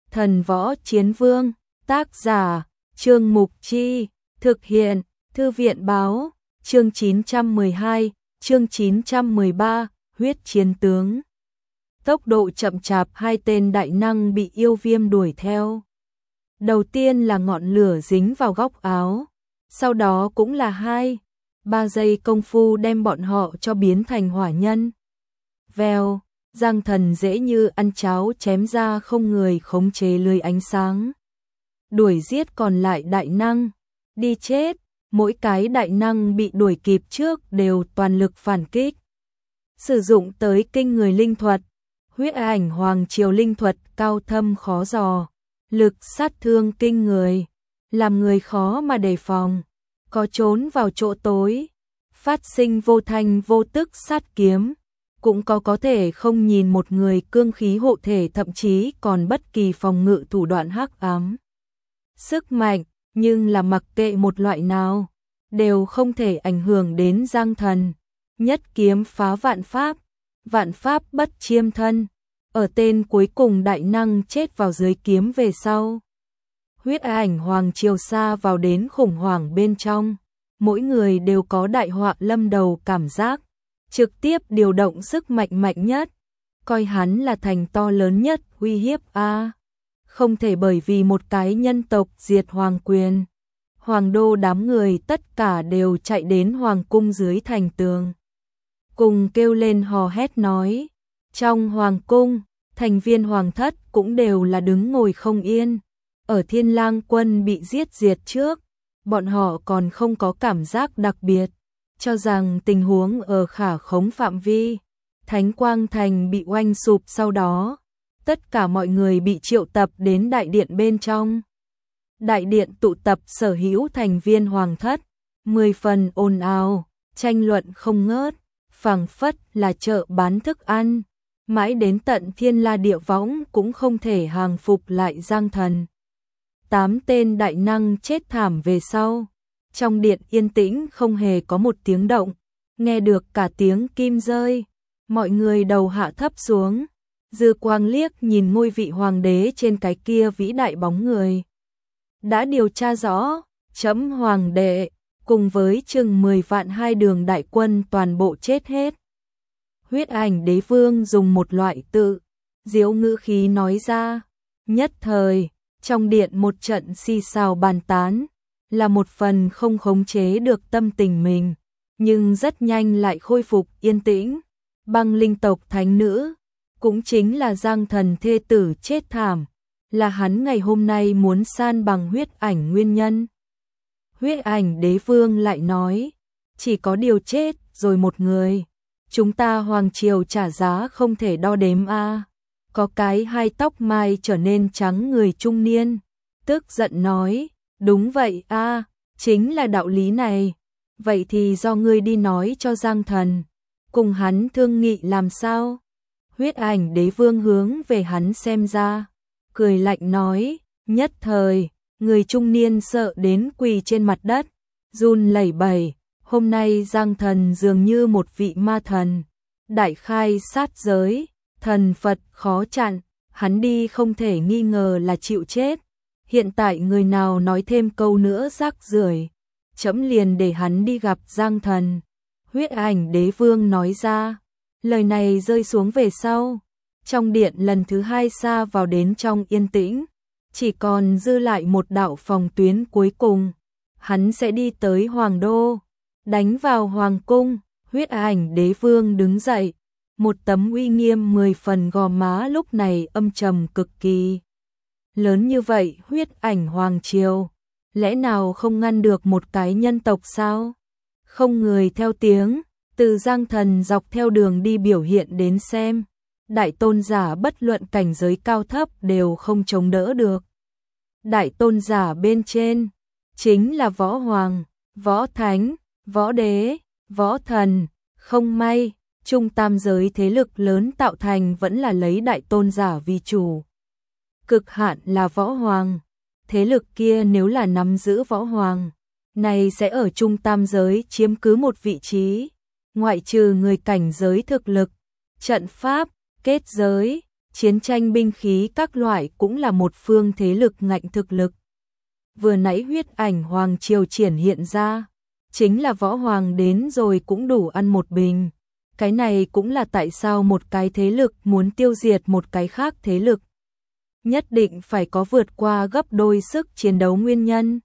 Thần Võ Chiến Vương, tác giả, Trương Mục Chi, thực hiện, Thư viện báo, chương 912, chương 913, huyết chiến tướng. Tốc độ chậm chạp, hai tên đại năng bị yêu viêm đuổi theo. Đầu tiên là ngọn lửa dính vào góc áo, sau đó cũng là 2-3 giây công phu đem bọn họ cho biến thành hỏa nhân. Vèo, Giang Thần dễ như ăn cháo chém ra không người khống chế lưới ánh sáng. Đuổi giết còn lại đại năng, đi chết, mỗi cái đại năng bị đuổi kịp trước đều toàn lực phản kích. Sử dụng tới kinh người linh thuật, huyết ảnh hoàng triều linh thuật cao thâm khó dò, lực sát thương kinh người, làm người khó mà đề phòng, có trốn vào chỗ tối, phát sinh vô thanh vô tức sát kiếm, cũng có thể không nhìn một người cương khí hộ thể, thậm chí còn bất kỳ phòng ngự thủ đoạn hắc ám. Sức mạnh, nhưng là mặc kệ một loại nào, đều không thể ảnh hưởng đến Giang Thần. Nhất kiếm phá vạn pháp bất chiêm thân. Ở tên cuối cùng đại năng chết vào dưới kiếm về sau, huyết ảnh hoàng triều xa vào đến khủng hoảng bên trong, mỗi người đều có đại họa lâm đầu cảm giác, trực tiếp điều động sức mạnh mạnh nhất, coi hắn là thành to lớn nhất uy hiếp a. Không thể bởi vì một cái nhân tộc diệt hoàng quyền, hoàng đô đám người tất cả đều chạy đến hoàng cung dưới thành tường, cùng kêu lên hò hét nói. Trong hoàng cung, thành viên hoàng thất cũng đều là đứng ngồi không yên. Ở Thiên Lang quân bị giết diệt trước, bọn họ còn không có cảm giác đặc biệt, cho rằng tình huống ở khả khống phạm vi. Thánh Quang Thành bị oanh sụp sau đó, tất cả mọi người bị triệu tập đến đại điện bên trong. Đại điện tụ tập sở hữu thành viên hoàng thất, 10 phần ồn ào, tranh luận không ngớt, phảng phất là chợ bán thức ăn. Mãi đến tận thiên la địa võng cũng không thể hàng phục lại Giang Thần. 8 tên đại năng chết thảm về sau, trong điện yên tĩnh không hề có một tiếng động, nghe được cả tiếng kim rơi, mọi người đầu hạ thấp xuống, dư quang liếc nhìn ngôi vị hoàng đế trên cái kia vĩ đại bóng người. Đã điều tra rõ, chấm hoàng đệ, cùng với chừng 10 vạn hai đường đại quân toàn bộ chết hết. Huyết ảnh đế vương dùng một loại tự diễu ngữ khí nói ra. Nhất thời, trong điện một trận xì xào bàn tán, là một phần không khống chế được tâm tình mình, nhưng rất nhanh lại khôi phục yên tĩnh. Băng linh tộc thánh nữ, cũng chính là Giang Thần thê tử chết thảm, là hắn ngày hôm nay muốn san bằng huyết ảnh nguyên nhân. Huyết ảnh đế vương lại nói, chỉ có điều chết rồi một người. Chúng ta hoàng triều trả giá không thể đo đếm a. Có cái hai tóc mai trở nên trắng người trung niên, tức giận nói, đúng vậy a, chính là đạo lý này. Vậy thì do ngươi đi nói cho Giang Thần, cùng hắn thương nghị làm sao? Huyết ảnh đế vương hướng về hắn xem ra, cười lạnh nói, nhất thời, người trung niên sợ đến quỳ trên mặt đất, run lẩy bẩy. Hôm nay Giang Thần dường như một vị ma thần, đại khai sát giới, thần Phật khó chặn, hắn đi không thể nghi ngờ là chịu chết. Hiện tại người nào nói thêm câu nữa rác rưởi, chấm liền để hắn đi gặp Giang Thần. Huyết ảnh đế vương nói ra, lời này rơi xuống về sau, trong điện lần thứ hai xa vào đến trong yên tĩnh, chỉ còn dư lại một đạo phòng tuyến cuối cùng, hắn sẽ đi tới hoàng đô. Đánh vào hoàng cung, huyết ảnh đế vương đứng dậy, một tấm uy nghiêm 10 phần gò má lúc này âm trầm cực kỳ. Lớn như vậy huyết ảnh hoàng triều, lẽ nào không ngăn được một cái nhân tộc sao? Không người theo tiếng, từ Giang Thần dọc theo đường đi biểu hiện đến xem, đại tôn giả bất luận cảnh giới cao thấp đều không chống đỡ được. Đại tôn giả bên trên, chính là võ hoàng, võ thánh, võ đế, võ thần, không may, trung tam giới thế lực lớn tạo thành vẫn là lấy đại tôn giả vì chủ. Cực hạn là võ hoàng, thế lực kia nếu là nắm giữ võ hoàng, này sẽ ở trung tam giới chiếm cứ một vị trí, ngoại trừ người cảnh giới thực lực, trận pháp, kết giới, chiến tranh binh khí các loại cũng là một phương thế lực ngạnh thực lực. Vừa nãy huyết ảnh hoàng triều triển hiện ra, chính là võ hoàng đến rồi cũng đủ ăn một bình. Cái này cũng là tại sao một cái thế lực muốn tiêu diệt một cái khác thế lực. Nhất định phải có vượt qua gấp đôi sức chiến đấu nguyên nhân.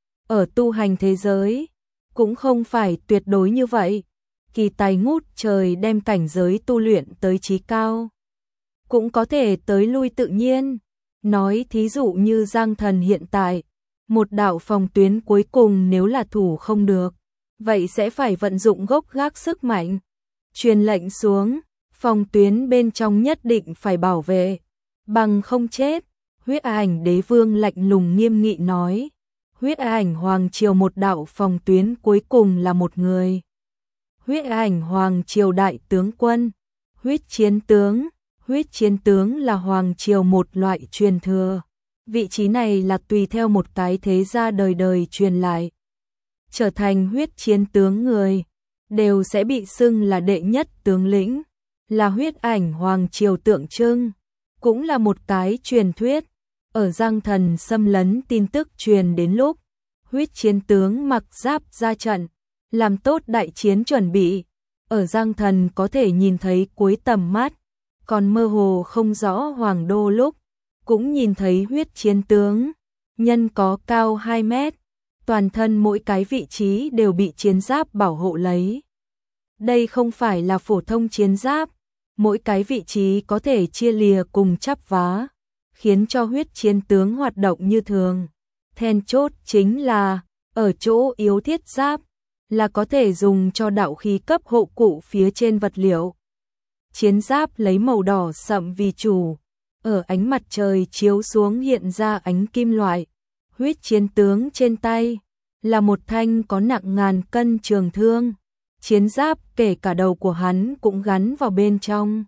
Ở tu hành thế giới, cũng không phải tuyệt đối như vậy. Kỳ tài ngút trời đem cảnh giới tu luyện tới chí cao. Cũng có thể tới lui tự nhiên. Nói thí dụ như Giang Thần hiện tại, một đạo phòng tuyến cuối cùng nếu là thủ không được, vậy sẽ phải vận dụng gốc gác sức mạnh. Truyền lệnh xuống, phòng tuyến bên trong nhất định phải bảo vệ, bằng không chết. Huyết ảnh đế vương lạnh lùng nghiêm nghị nói. Huyết ảnh hoàng triều một đạo phòng tuyến cuối cùng là một người. Huyết ảnh hoàng triều đại tướng quân, huyết chiến tướng. Huyết chiến tướng là hoàng triều một loại truyền thừa. Vị trí này là tùy theo một cái thế gia đời đời truyền lại. Trở thành huyết chiến tướng người, đều sẽ bị xưng là đệ nhất tướng lĩnh, là huyết ảnh hoàng triều tượng trưng, cũng là một cái truyền thuyết. Ở Giang Thần xâm lấn tin tức truyền đến lúc, huyết chiến tướng mặc giáp ra trận, làm tốt đại chiến chuẩn bị. Ở Giang Thần có thể nhìn thấy cuối tầm mắt, còn mơ hồ không rõ hoàng đô lúc, cũng nhìn thấy huyết chiến tướng, nhân có cao 2 mét, toàn thân mỗi cái vị trí đều bị chiến giáp bảo hộ lấy. Đây không phải là phổ thông chiến giáp, mỗi cái vị trí có thể chia lìa cùng chắp vá, khiến cho huyết chiến tướng hoạt động như thường. Then chốt chính là, ở chỗ yếu thiết giáp, là có thể dùng cho đạo khí cấp hộ cụ phía trên vật liệu. Chiến giáp lấy màu đỏ sậm vì chủ, ở ánh mặt trời chiếu xuống hiện ra ánh kim loại. Huyết chiến tướng trên tay là một thanh có nặng ngàn cân trường thương, chiến giáp kể cả đầu của hắn cũng gắn vào bên trong.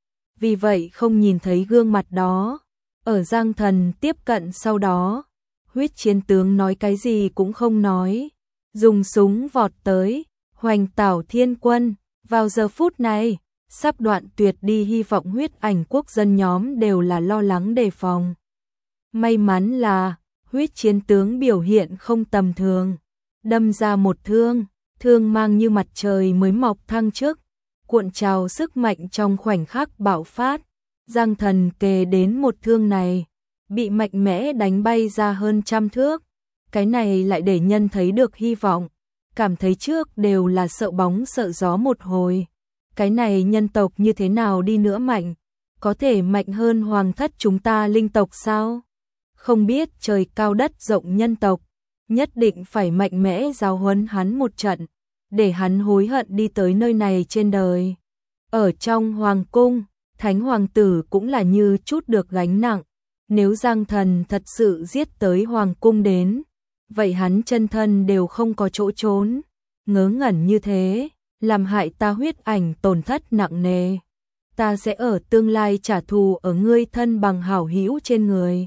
Vì vậy không nhìn thấy gương mặt đó. Ở Giang Thần tiếp cận sau đó, huyết chiến tướng nói cái gì cũng không nói, dùng súng vọt tới, hoành tảo thiên quân. Vào giờ phút này, sắp đoạn tuyệt đi hy vọng huyết ảnh quốc dân nhóm đều là lo lắng đề phòng. May mắn là, huyết chiến tướng biểu hiện không tầm thường, đâm ra một thương, thương mang như mặt trời mới mọc thăng chức, cuộn trào sức mạnh trong khoảnh khắc bạo phát. Giang Thần kề đến một thương này, bị mạnh mẽ đánh bay ra hơn 100 thước. Cái này lại để nhân thấy được hy vọng, cảm thấy trước đều là sợ bóng sợ gió một hồi. Cái này nhân tộc như thế nào đi nữa mạnh, có thể mạnh hơn hoàng thất chúng ta linh tộc sao? Không biết trời cao đất rộng nhân tộc, nhất định phải mạnh mẽ giáo huấn hắn một trận, để hắn hối hận đi tới nơi này trên đời. Ở trong hoàng cung, Thánh hoàng tử cũng là như chút được gánh nặng, nếu Giang Thần thật sự giết tới hoàng cung đến, vậy hắn chân thân đều không có chỗ trốn, ngớ ngẩn như thế, làm hại ta huyết ảnh tổn thất nặng nề. Ta sẽ ở tương lai trả thù ở ngươi thân bằng hảo hữu trên người.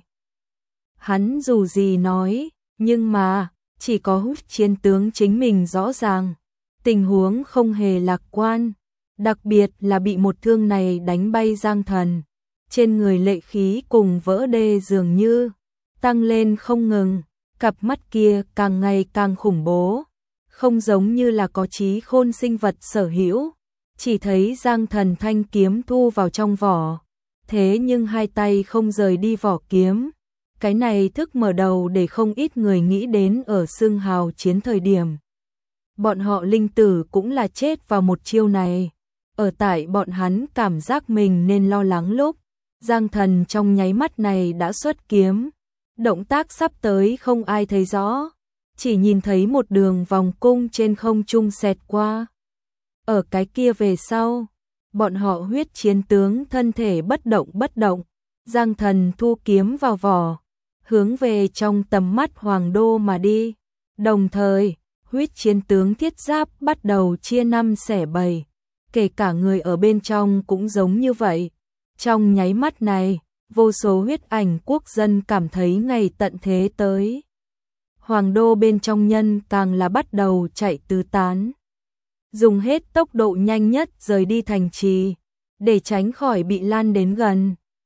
Hắn dù gì nói, nhưng mà, chỉ có huyết chiến tướng chính mình rõ ràng, tình huống không hề lạc quan. Đặc biệt là bị một thương này đánh bay Giang Thần, trên người lệ khí cùng vỡ đê dường như tăng lên không ngừng, cặp mắt kia càng ngày càng khủng bố, không giống như là có trí khôn sinh vật sở hữu. Chỉ thấy Giang Thần thanh kiếm thu vào trong vỏ, thế nhưng hai tay không rời đi vỏ kiếm. Cái này thức mở đầu để không ít người nghĩ đến ở xương hào chiến thời điểm. Bọn họ linh tử cũng là chết vào một chiêu này. Ở tại bọn hắn cảm giác mình nên lo lắng lúc, Giang Thần trong nháy mắt này đã xuất kiếm. Động tác sắp tới không ai thấy rõ, chỉ nhìn thấy một đường vòng cung trên không trung xẹt qua. Ở cái kia về sau, bọn họ huyết chiến tướng thân thể bất động, Giang Thần thu kiếm vào vỏ, hướng về trong tầm mắt hoàng đô mà đi. Đồng thời, huyết chiến tướng thiết giáp bắt đầu chia năm xẻ bảy, kể cả người ở bên trong cũng giống như vậy. Trong nháy mắt này, vô số huyết ảnh quốc dân cảm thấy ngày tận thế tới. Hoàng đô bên trong nhân càng là bắt đầu chạy tứ tán, dùng hết tốc độ nhanh nhất rời đi thành trì, để tránh khỏi bị lan đến gần.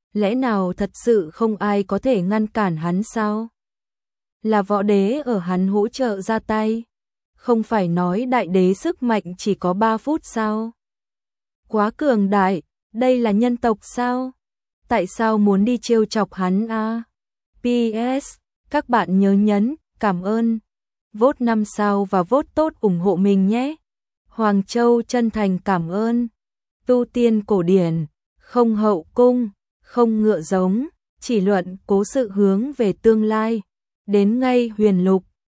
Lẽ nào thật sự không ai có thể ngăn cản hắn sao? Là võ đế ở hắn hỗ trợ ra tay. Không phải nói đại đế sức mạnh chỉ có 3 phút sao? Quá cường đại, đây là nhân tộc sao? Tại sao muốn đi trêu chọc hắn a? PS, các bạn nhớ nhấn, cảm ơn. Vote 5 sao và vote tốt ủng hộ mình nhé. Hoàng Châu chân thành cảm ơn. Tu tiên cổ điển, không hậu cung, không ngựa giống, chỉ luận cố sự hướng về tương lai. Đến ngay huyền lục,